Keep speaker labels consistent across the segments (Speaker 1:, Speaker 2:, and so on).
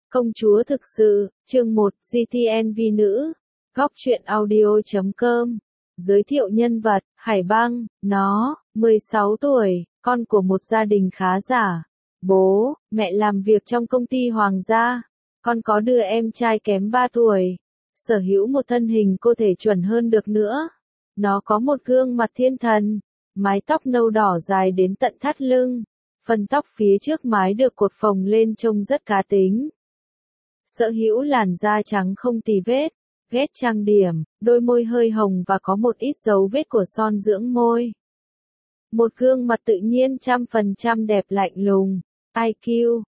Speaker 1: Công chúa thực sự, chương 1, GTNV nữ. Góc truyện audio.com. Giới thiệu nhân vật, Hải Băng, nó, 16 tuổi, con của một gia đình khá giả. Bố, mẹ làm việc trong công ty hoàng gia. Con có đứa em trai kém 3 tuổi. Sở hữu một thân hình cô thể chuẩn hơn được nữa. Nó có một gương mặt thiên thần. Mái tóc nâu đỏ dài đến tận thắt lưng. Phần tóc phía trước mái được cột phồng lên trông rất cá tính. Sở hữu làn da trắng không tì vết, ghét trang điểm, đôi môi hơi hồng và có một ít dấu vết của son dưỡng môi. Một gương mặt tự nhiên 100% đẹp lạnh lùng. IQ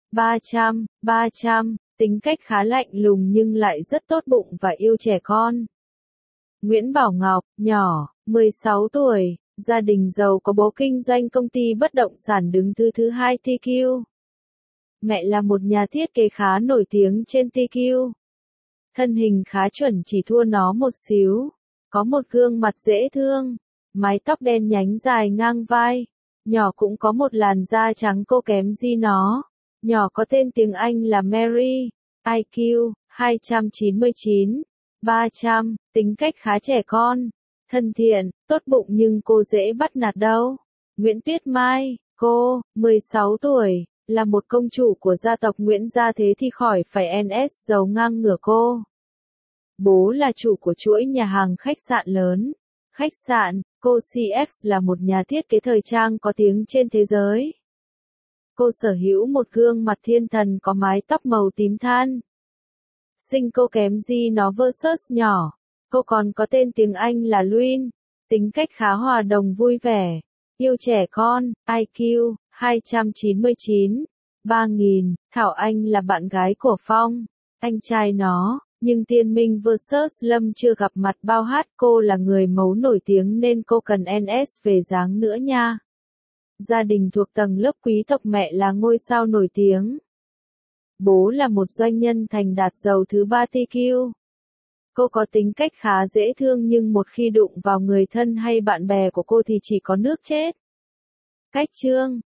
Speaker 1: 300, tính cách khá lạnh lùng nhưng lại rất tốt bụng và yêu trẻ con. Nguyễn Bảo Ngọc, nhỏ, 16 tuổi, gia đình giàu có, bố kinh doanh công ty bất động sản đứng thứ hai TQ. Mẹ là một nhà thiết kế khá nổi tiếng trên TQ. Thân hình khá chuẩn, chỉ thua nó một xíu. Có một gương mặt dễ thương. Mái tóc đen nhánh dài ngang vai. Nhỏ cũng có một làn da trắng cô kém gì nó. Nhỏ có tên tiếng Anh là Mary. IQ 299, 300, tính cách khá trẻ con. Thân thiện, tốt bụng nhưng cô dễ bắt nạt đâu. Nguyễn Tuyết Mai, cô, 16 tuổi. Là một công chủ của gia tộc Nguyễn gia, thế thì khỏi phải NS giàu ngang ngửa cô. Bố là chủ của chuỗi nhà hàng khách sạn lớn. Khách sạn, cô CX là một nhà thiết kế thời trang có tiếng trên thế giới. Cô sở hữu một gương mặt thiên thần có mái tóc màu tím than. Sinh cô kém gì nó versus nhỏ. Cô còn có tên tiếng Anh là Luin. Tính cách khá hòa đồng vui vẻ. Yêu trẻ con, IQ 299, 3000, Thảo Anh là bạn gái của Phong, anh trai nó, nhưng Tiên Minh vs Lâm chưa gặp mặt bao hát, cô là người mấu nổi tiếng nên cô cần NS về dáng nữa nha. Gia đình thuộc tầng lớp quý tộc, mẹ là ngôi sao nổi tiếng. Bố là một doanh nhân thành đạt giàu thứ 3 TQ. Cô có tính cách khá dễ thương nhưng một khi đụng vào người thân hay bạn bè của cô thì chỉ có nước chết. Cách chương